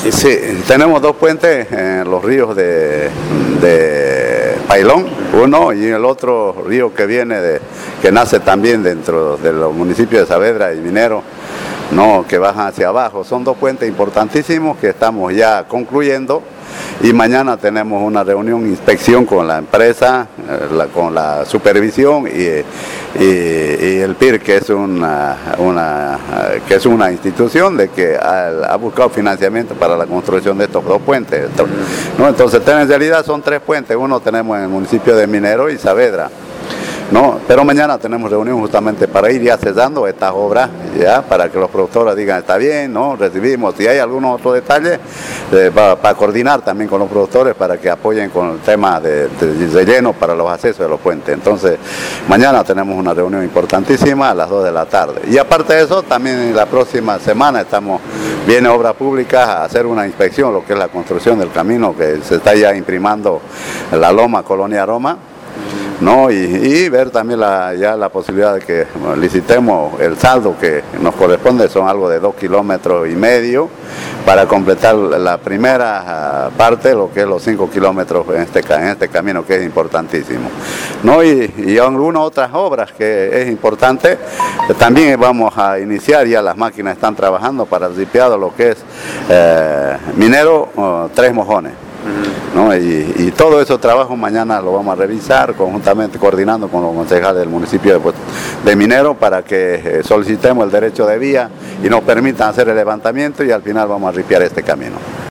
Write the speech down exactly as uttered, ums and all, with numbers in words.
Sí, tenemos dos puentes en los ríos de, de Pailón, uno, y el otro río que viene de, que nace también dentro de los municipios de Saavedra y Minero, no, que bajan hacia abajo. Son dos puentes importantísimos que estamos ya concluyendo, y mañana tenemos una reunión, inspección con la empresa, eh, la, con la supervisión y, y, y el P I R, que es una, una, que es una institución de que ha, ha buscado financiamiento para la construcción de estos dos puentes, ¿no? Entonces, en realidad son tres puentes. Uno tenemos en el municipio de Minero y Saavedra, ¿no? Pero mañana tenemos reunión justamente para ir ya cesando estas obras, ya, para que los productores digan está bien, ¿no? Recibimos, si hay algunos otros detalles, eh, para, para coordinar también con los productores para que apoyen con el tema de, de relleno para los accesos de los puentes. Entonces, mañana tenemos una reunión importantísima a las dos de la tarde. Y aparte de eso, también la próxima semana estamos, viene Obras Públicas a hacer una inspección, lo que es la construcción del camino que se está ya imprimando en la Loma, Colonia Roma, ¿no? Y, y ver también la, ya la posibilidad de que licitemos el saldo que nos corresponde, son algo de dos kilómetros y medio, para completar la primera parte, lo que es los cinco kilómetros en este, en este camino, que es importantísimo, ¿no? Y, y algunas otras obras que es importante, también vamos a iniciar, ya las máquinas están trabajando para el ripiado, lo que es eh, Minero, uh, Tres Mojones, ¿no? Y, y todo ese trabajo mañana lo vamos a revisar conjuntamente, coordinando con los concejales del municipio de, de Minero, para que eh, solicitemos el derecho de vía y nos permitan hacer el levantamiento, y al final vamos a ripiar este camino.